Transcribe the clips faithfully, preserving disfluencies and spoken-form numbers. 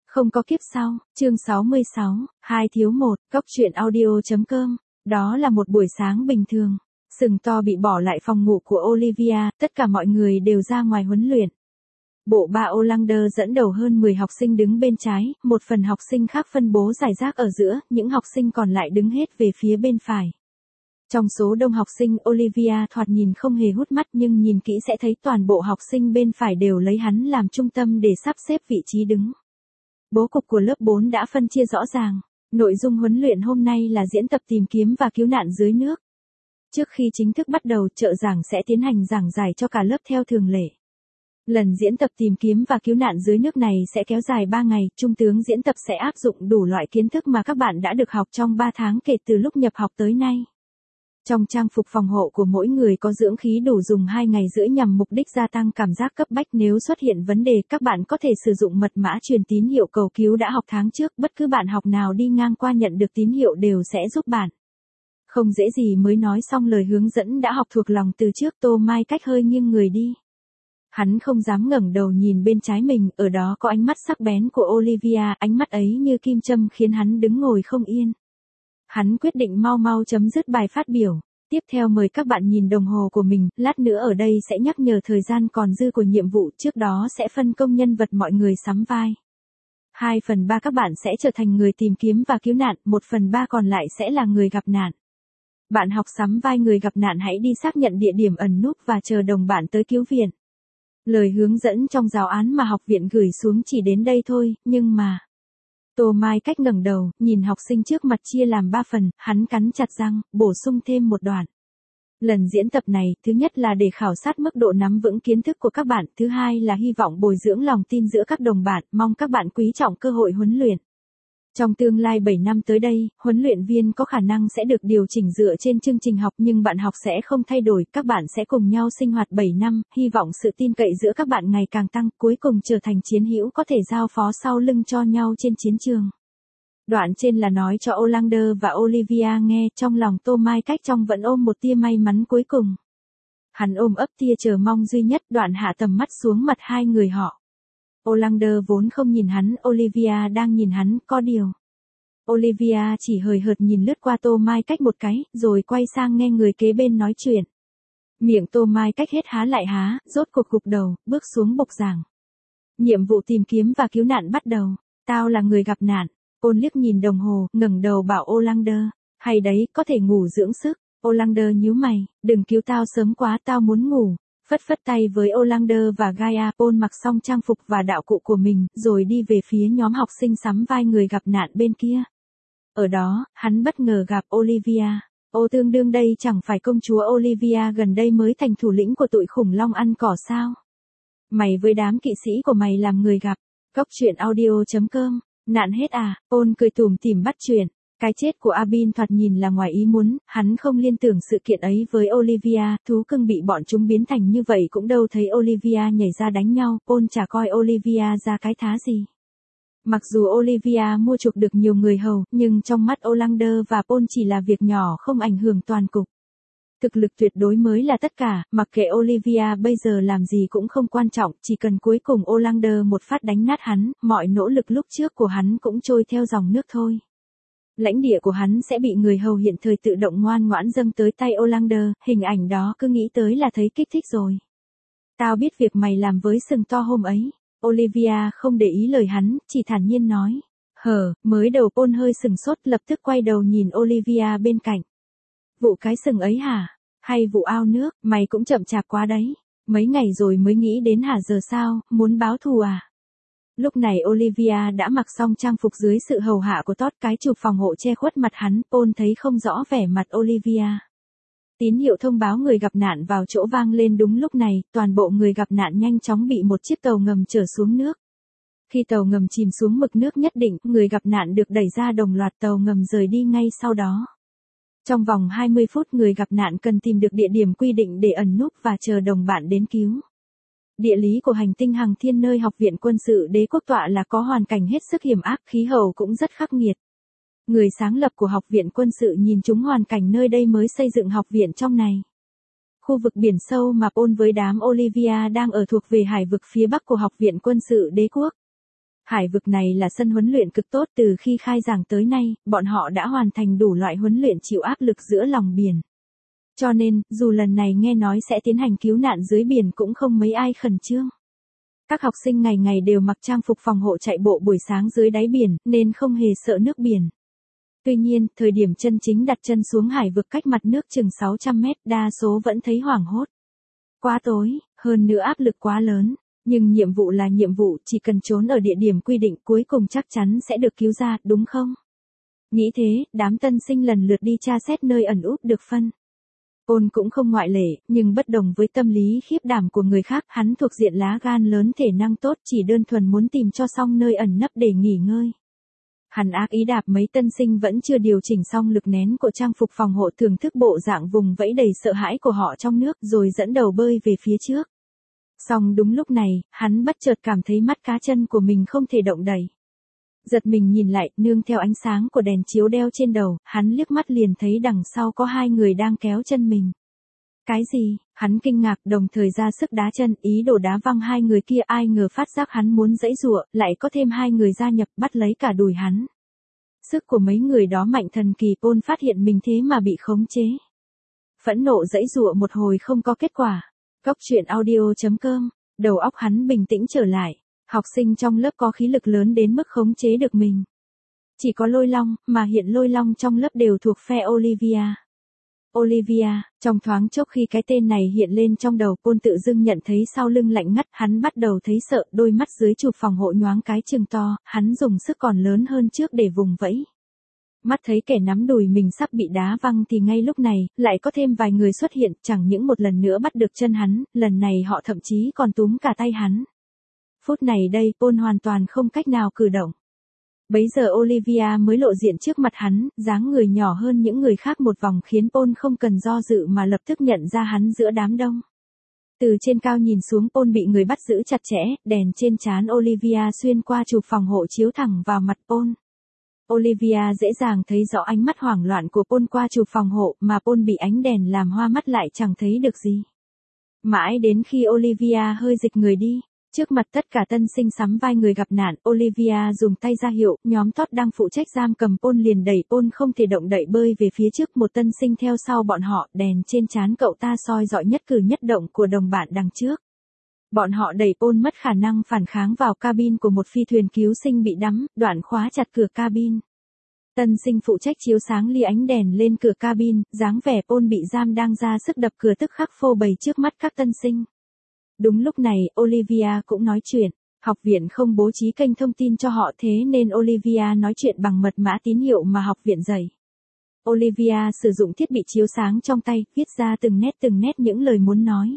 Không có kiếp sau, chương sáu mươi sáu, hai thiếu một, góc truyện audio.com. Đó là một buổi sáng bình thường. Sừng to bị bỏ lại phòng ngủ của Olivia, tất cả mọi người đều ra ngoài huấn luyện. Bộ ba Olander dẫn đầu hơn mười học sinh đứng bên trái, một phần học sinh khác phân bố rải rác ở giữa, những học sinh còn lại đứng hết về phía bên phải. Trong số đông học sinh, Olivia thoạt nhìn không hề hút mắt nhưng nhìn kỹ sẽ thấy toàn bộ học sinh bên phải đều lấy hắn làm trung tâm để sắp xếp vị trí đứng. Bố cục của lớp bốn đã phân chia rõ ràng. Nội dung huấn luyện hôm nay là diễn tập tìm kiếm và cứu nạn dưới nước. Trước khi chính thức bắt đầu, trợ giảng sẽ tiến hành giảng giải cho cả lớp theo thường lệ. Lần diễn tập tìm kiếm và cứu nạn dưới nước này sẽ kéo dài ba ngày, trung tướng diễn tập sẽ áp dụng đủ loại kiến thức mà các bạn đã được học trong ba tháng kể từ lúc nhập học tới nay. Trong trang phục phòng hộ của mỗi người có dưỡng khí đủ dùng hai ngày rưỡi nhằm mục đích gia tăng cảm giác cấp bách nếu xuất hiện vấn đề. Các bạn có thể sử dụng mật mã truyền tín hiệu cầu cứu đã học tháng trước, bất cứ bạn học nào đi ngang qua nhận được tín hiệu đều sẽ giúp bạn. Không dễ gì mới nói xong lời hướng dẫn đã học thuộc lòng từ trước. Tô Mai Cách hơi nghiêng người đi. Hắn không dám ngẩng đầu nhìn bên trái mình, ở đó có ánh mắt sắc bén của Olivia, ánh mắt ấy như kim châm khiến hắn đứng ngồi không yên. Hắn quyết định mau mau chấm dứt bài phát biểu. Tiếp theo mời các bạn nhìn đồng hồ của mình, lát nữa ở đây sẽ nhắc nhở thời gian còn dư của nhiệm vụ, trước đó sẽ phân công nhân vật mọi người sắm vai. hai phần ba các bạn sẽ trở thành người tìm kiếm và cứu nạn, một phần ba còn lại sẽ là người gặp nạn. Bạn học sắm vai người gặp nạn hãy đi xác nhận địa điểm ẩn núp và chờ đồng bạn tới cứu viện. Lời hướng dẫn trong giáo án mà học viện gửi xuống chỉ đến đây thôi, nhưng mà... Tô Mai Cách ngẩng đầu, nhìn học sinh trước mặt chia làm ba phần, hắn cắn chặt răng, bổ sung thêm một đoạn. Lần diễn tập này, thứ nhất là để khảo sát mức độ nắm vững kiến thức của các bạn, thứ hai là hy vọng bồi dưỡng lòng tin giữa các đồng bạn, mong các bạn quý trọng cơ hội huấn luyện. Trong tương lai bảy năm tới đây, huấn luyện viên có khả năng sẽ được điều chỉnh dựa trên chương trình học nhưng bạn học sẽ không thay đổi, các bạn sẽ cùng nhau sinh hoạt bảy năm, hy vọng sự tin cậy giữa các bạn ngày càng tăng, cuối cùng trở thành chiến hữu có thể giao phó sau lưng cho nhau trên chiến trường. Đoạn trên là nói cho Olander và Olivia nghe, trong lòng Tô Mai Cách trong vẫn ôm một tia may mắn cuối cùng. Hắn ôm ấp tia chờ mong duy nhất, đoạn hạ tầm mắt xuống mặt hai người họ. Olander vốn không nhìn hắn, Olivia đang nhìn hắn, có điều. Olivia chỉ hời hợt nhìn lướt qua Tô Mai Cách một cái, rồi quay sang nghe người kế bên nói chuyện. Miệng Tô Mai Cách hết há lại há, rốt cuộc gục đầu, bước xuống bục giảng. Nhiệm vụ tìm kiếm và cứu nạn bắt đầu. Tao là người gặp nạn. Ôn liếc nhìn đồng hồ, ngẩng đầu bảo Olander. Hay đấy, có thể ngủ dưỡng sức. Olander nhíu mày, đừng cứu tao sớm quá, tao muốn ngủ. Phất phất tay với Olander và Gaia, Ôn mặc xong trang phục và đạo cụ của mình, rồi đi về phía nhóm học sinh sắm vai người gặp nạn bên kia. Ở đó, hắn bất ngờ gặp Olivia. Ô tương đương đây chẳng phải công chúa Olivia gần đây mới thành thủ lĩnh của tụi khủng long ăn cỏ sao? Mày với đám kỵ sĩ của mày làm người gặp. Góc truyện audio.com. Nạn hết à? Ôn cười tủm tỉm bắt chuyện. Cái chết của Abin thoạt nhìn là ngoài ý muốn, hắn không liên tưởng sự kiện ấy với Olivia, thú cưng bị bọn chúng biến thành như vậy cũng đâu thấy Olivia nhảy ra đánh nhau, Ôn chả coi Olivia ra cái thá gì. Mặc dù Olivia mua chuộc được nhiều người hầu, nhưng trong mắt Olander và Ôn chỉ là việc nhỏ không ảnh hưởng toàn cục. Thực lực tuyệt đối mới là tất cả, mặc kệ Olivia bây giờ làm gì cũng không quan trọng, chỉ cần cuối cùng Olander một phát đánh nát hắn, mọi nỗ lực lúc trước của hắn cũng trôi theo dòng nước thôi. Lãnh địa của hắn sẽ bị người hầu hiện thời tự động ngoan ngoãn dâng tới tay Olander, hình ảnh đó cứ nghĩ tới là thấy kích thích rồi. Tao biết việc mày làm với sừng to hôm ấy. Olivia không để ý lời hắn, chỉ thản nhiên nói. Hờ, mới đầu Ôn hơi sừng sốt lập tức quay đầu nhìn Olivia bên cạnh. Vụ cái sừng ấy hả? Hay vụ ao nước, mày cũng chậm chạp quá đấy. Mấy ngày rồi mới nghĩ đến hả giờ sao, muốn báo thù à? Lúc này Olivia đã mặc xong trang phục dưới sự hầu hạ của Todd, cái chụp phòng hộ che khuất mặt hắn, Ôn thấy không rõ vẻ mặt Olivia. Tín hiệu thông báo người gặp nạn vào chỗ vang lên đúng lúc này, toàn bộ người gặp nạn nhanh chóng bị một chiếc tàu ngầm chở xuống nước. Khi tàu ngầm chìm xuống mực nước nhất định, người gặp nạn được đẩy ra đồng loạt tàu ngầm rời đi ngay sau đó. Trong vòng hai mươi phút người gặp nạn cần tìm được địa điểm quy định để ẩn núp và chờ đồng bạn đến cứu. Địa lý của hành tinh Hằng Thiên nơi Học viện Quân sự Đế quốc tọa là có hoàn cảnh hết sức hiểm ác, khí hậu cũng rất khắc nghiệt. Người sáng lập của Học viện Quân sự nhìn trúng hoàn cảnh nơi đây mới xây dựng học viện trong này. Khu vực biển sâu mà Ôn với đám Olivia đang ở thuộc về hải vực phía bắc của Học viện Quân sự Đế quốc. Hải vực này là sân huấn luyện cực tốt, từ khi khai giảng tới nay, bọn họ đã hoàn thành đủ loại huấn luyện chịu áp lực giữa lòng biển. Cho nên, dù lần này nghe nói sẽ tiến hành cứu nạn dưới biển cũng không mấy ai khẩn trương. Các học sinh ngày ngày đều mặc trang phục phòng hộ chạy bộ buổi sáng dưới đáy biển, nên không hề sợ nước biển. Tuy nhiên, thời điểm chân chính đặt chân xuống hải vực cách mặt nước chừng sáu trăm mét, đa số vẫn thấy hoảng hốt. Quá tối, hơn nữa áp lực quá lớn. Nhưng nhiệm vụ là nhiệm vụ, chỉ cần trốn ở địa điểm quy định cuối cùng chắc chắn sẽ được cứu ra, đúng không? Nghĩ thế, đám tân sinh lần lượt đi tra xét nơi ẩn úp được phân. Paul cũng không ngoại lệ, nhưng bất đồng với tâm lý khiếp đảm của người khác, hắn thuộc diện lá gan lớn, thể năng tốt, chỉ đơn thuần muốn tìm cho xong nơi ẩn nấp để nghỉ ngơi. Hắn ác ý đạp mấy tân sinh vẫn chưa điều chỉnh xong lực nén của trang phục phòng hộ, thưởng thức bộ dạng vùng vẫy đầy sợ hãi của họ trong nước, rồi dẫn đầu bơi về phía trước. Xong đúng lúc này, hắn bất chợt cảm thấy mắt cá chân của mình không thể động đậy. Giật mình nhìn lại, nương theo ánh sáng của đèn chiếu đeo trên đầu, hắn liếc mắt liền thấy đằng sau có hai người đang kéo chân mình. Cái gì? Hắn kinh ngạc, đồng thời ra sức đá chân, ý đồ đá văng hai người kia, ai ngờ phát giác hắn muốn giãy giụa, lại có thêm hai người gia nhập, bắt lấy cả đùi hắn. Sức của mấy người đó mạnh thần kỳ, Paul phát hiện mình thế mà bị khống chế. Phẫn nộ giãy giụa một hồi không có kết quả. Cốc truyện audio chấm com, đầu óc hắn bình tĩnh trở lại. Học sinh trong lớp có khí lực lớn đến mức khống chế được mình. Chỉ có Lôi Long, mà hiện Lôi Long trong lớp đều thuộc phe Olivia. Olivia, trong thoáng chốc khi cái tên này hiện lên trong đầu, Paul tự dưng nhận thấy sau lưng lạnh ngắt, hắn bắt đầu thấy sợ, đôi mắt dưới chụp phòng hộ nhoáng cái trừng to, hắn dùng sức còn lớn hơn trước để vùng vẫy. Mắt thấy kẻ nắm đùi mình sắp bị đá văng thì ngay lúc này, lại có thêm vài người xuất hiện, chẳng những một lần nữa bắt được chân hắn, lần này họ thậm chí còn túm cả tay hắn. Phút này đây, Paul hoàn toàn không cách nào cử động. Bấy giờ Olivia mới lộ diện trước mặt hắn, dáng người nhỏ hơn những người khác một vòng khiến Paul không cần do dự mà lập tức nhận ra hắn giữa đám đông. Từ trên cao nhìn xuống, Paul bị người bắt giữ chặt chẽ, đèn trên trán Olivia xuyên qua chụp phòng hộ chiếu thẳng vào mặt Paul. Olivia dễ dàng thấy rõ ánh mắt hoảng loạn của Paul qua chụp phòng hộ, mà Paul bị ánh đèn làm hoa mắt lại chẳng thấy được gì. Mãi đến khi Olivia hơi dịch người đi, trước mặt tất cả tân sinh sắm vai người gặp nạn, Olivia dùng tay ra hiệu, nhóm Todd đang phụ trách giam cầm Paul liền đẩy Paul không thể động đậy bơi về phía trước, một tân sinh theo sau bọn họ, đèn trên trán cậu ta soi rọi nhất cử nhất động của đồng bạn đằng trước. Bọn họ đẩy Paul mất khả năng phản kháng vào cabin của một phi thuyền cứu sinh bị đắm, đoạn khóa chặt cửa cabin. Tân sinh phụ trách chiếu sáng lia ánh đèn lên cửa cabin, dáng vẻ Paul bị giam đang ra sức đập cửa tức khắc phô bày trước mắt các tân sinh. Đúng lúc này, Olivia cũng nói chuyện. Học viện không bố trí kênh thông tin cho họ, thế nên Olivia nói chuyện bằng mật mã tín hiệu mà học viện dạy. Olivia sử dụng thiết bị chiếu sáng trong tay, viết ra từng nét từng nét những lời muốn nói.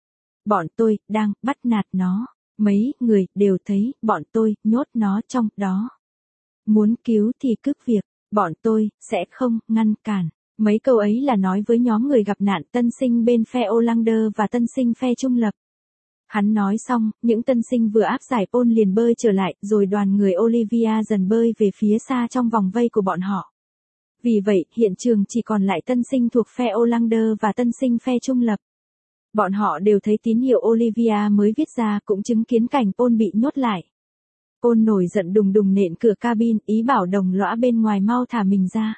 Bọn tôi đang bắt nạt nó. Mấy người đều thấy bọn tôi nhốt nó trong đó. Muốn cứu thì cứ việc, bọn tôi sẽ không ngăn cản. Mấy câu ấy là nói với nhóm người gặp nạn, tân sinh bên phe Olander và tân sinh phe trung lập. Hắn nói xong, những tân sinh vừa áp giải Paul liền bơi trở lại, rồi đoàn người Olivia dần bơi về phía xa trong vòng vây của bọn họ. Vì vậy, hiện trường chỉ còn lại tân sinh thuộc phe Olander và tân sinh phe trung lập. Bọn họ đều thấy tín hiệu Olivia mới viết ra, cũng chứng kiến cảnh Paul bị nhốt lại. Paul nổi giận đùng đùng nện cửa cabin, ý bảo đồng lõa bên ngoài mau thả mình ra.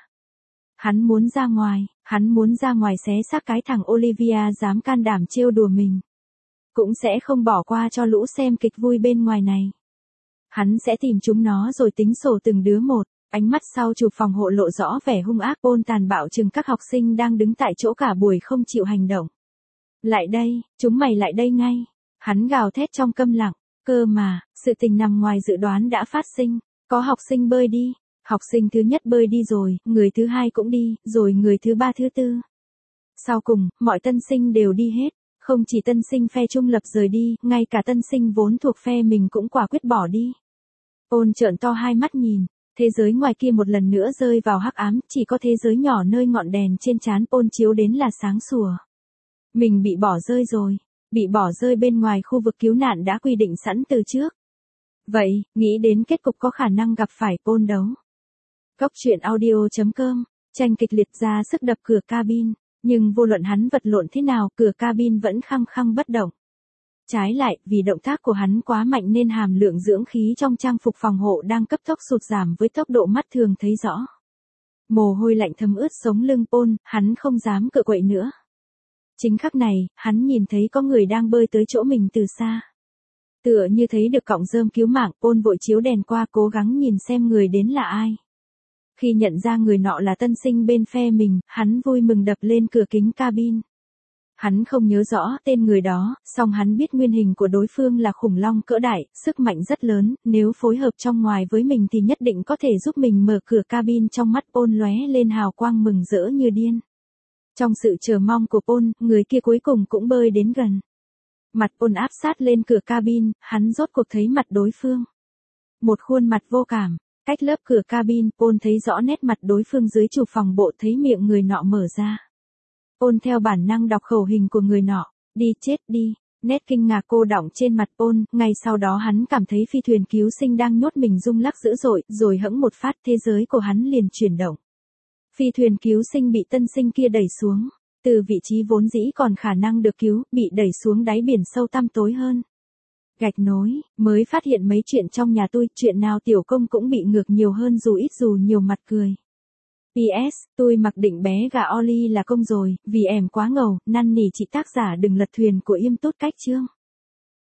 Hắn muốn ra ngoài, hắn muốn ra ngoài xé xác cái thằng Olivia dám can đảm trêu đùa mình. Cũng sẽ không bỏ qua cho lũ xem kịch vui bên ngoài này. Hắn sẽ tìm chúng nó rồi tính sổ từng đứa một. Ánh mắt sau chụp phòng hộ lộ rõ vẻ hung ác, Paul tàn bạo chừng các học sinh đang đứng tại chỗ cả buổi không chịu hành động. Lại đây, chúng mày lại đây ngay. Hắn gào thét trong câm lặng. Cơ mà, sự tình nằm ngoài dự đoán đã phát sinh. Có học sinh bơi đi. Học sinh thứ nhất bơi đi rồi, người thứ hai cũng đi, rồi người thứ ba thứ tư. Sau cùng, mọi tân sinh đều đi hết. Không chỉ tân sinh phe trung lập rời đi, ngay cả tân sinh vốn thuộc phe mình cũng quả quyết bỏ đi. Paul trợn to hai mắt nhìn, thế giới ngoài kia một lần nữa rơi vào hắc ám, chỉ có thế giới nhỏ nơi ngọn đèn trên trán Paul chiếu đến là sáng sủa. Mình bị bỏ rơi rồi, bị bỏ rơi bên ngoài khu vực cứu nạn đã quy định sẵn từ trước. Vậy, nghĩ đến kết cục có khả năng gặp phải Paul đấu. Cốc truyện audio chấm com, tranh kịch liệt ra sức đập cửa cabin. Nhưng vô luận hắn vật lộn thế nào, cửa cabin vẫn khăng khăng bất động. Trái lại, vì động tác của hắn quá mạnh nên hàm lượng dưỡng khí trong trang phục phòng hộ đang cấp tốc sụt giảm với tốc độ mắt thường thấy rõ. Mồ hôi lạnh thấm ướt sống lưng Paul, hắn không dám cựa quậy nữa. Chính khắc này, hắn nhìn thấy có người đang bơi tới chỗ mình từ xa. Tựa như thấy được cọng rơm cứu mạng, Paul vội chiếu đèn qua cố gắng nhìn xem người đến là ai. Khi nhận ra người nọ là tân sinh bên phe mình, hắn vui mừng đập lên cửa kính cabin. Hắn không nhớ rõ tên người đó, song hắn biết nguyên hình của đối phương là khủng long cỡ đại, sức mạnh rất lớn, nếu phối hợp trong ngoài với mình thì nhất định có thể giúp mình mở cửa cabin. Trong mắt Paul lóe lên hào quang mừng rỡ như điên. Trong sự chờ mong của Paul, người kia cuối cùng cũng bơi đến gần. Mặt Paul áp sát lên cửa cabin, hắn rốt cuộc thấy mặt đối phương. Một khuôn mặt vô cảm, cách lớp cửa cabin, Paul thấy rõ nét mặt đối phương dưới chụp phòng bộ, thấy miệng người nọ mở ra. Paul theo bản năng đọc khẩu hình của người nọ, đi chết đi, nét kinh ngạc cô đọng trên mặt Paul, ngay sau đó hắn cảm thấy phi thuyền cứu sinh đang nhốt mình rung lắc dữ dội, rồi hẫng một phát thế giới của hắn liền chuyển động. Phi thuyền cứu sinh bị tân sinh kia đẩy xuống, từ vị trí vốn dĩ còn khả năng được cứu, bị đẩy xuống đáy biển sâu tăm tối hơn. Gạch nối, mới phát hiện mấy chuyện trong nhà tôi, chuyện nào tiểu công cũng bị ngược nhiều hơn dù ít dù nhiều mặt cười. pê ét, tôi mặc định bé gà Oli là công rồi, vì em quá ngầu, năn nỉ chị tác giả đừng lật thuyền của Im Tốt Cách Chương.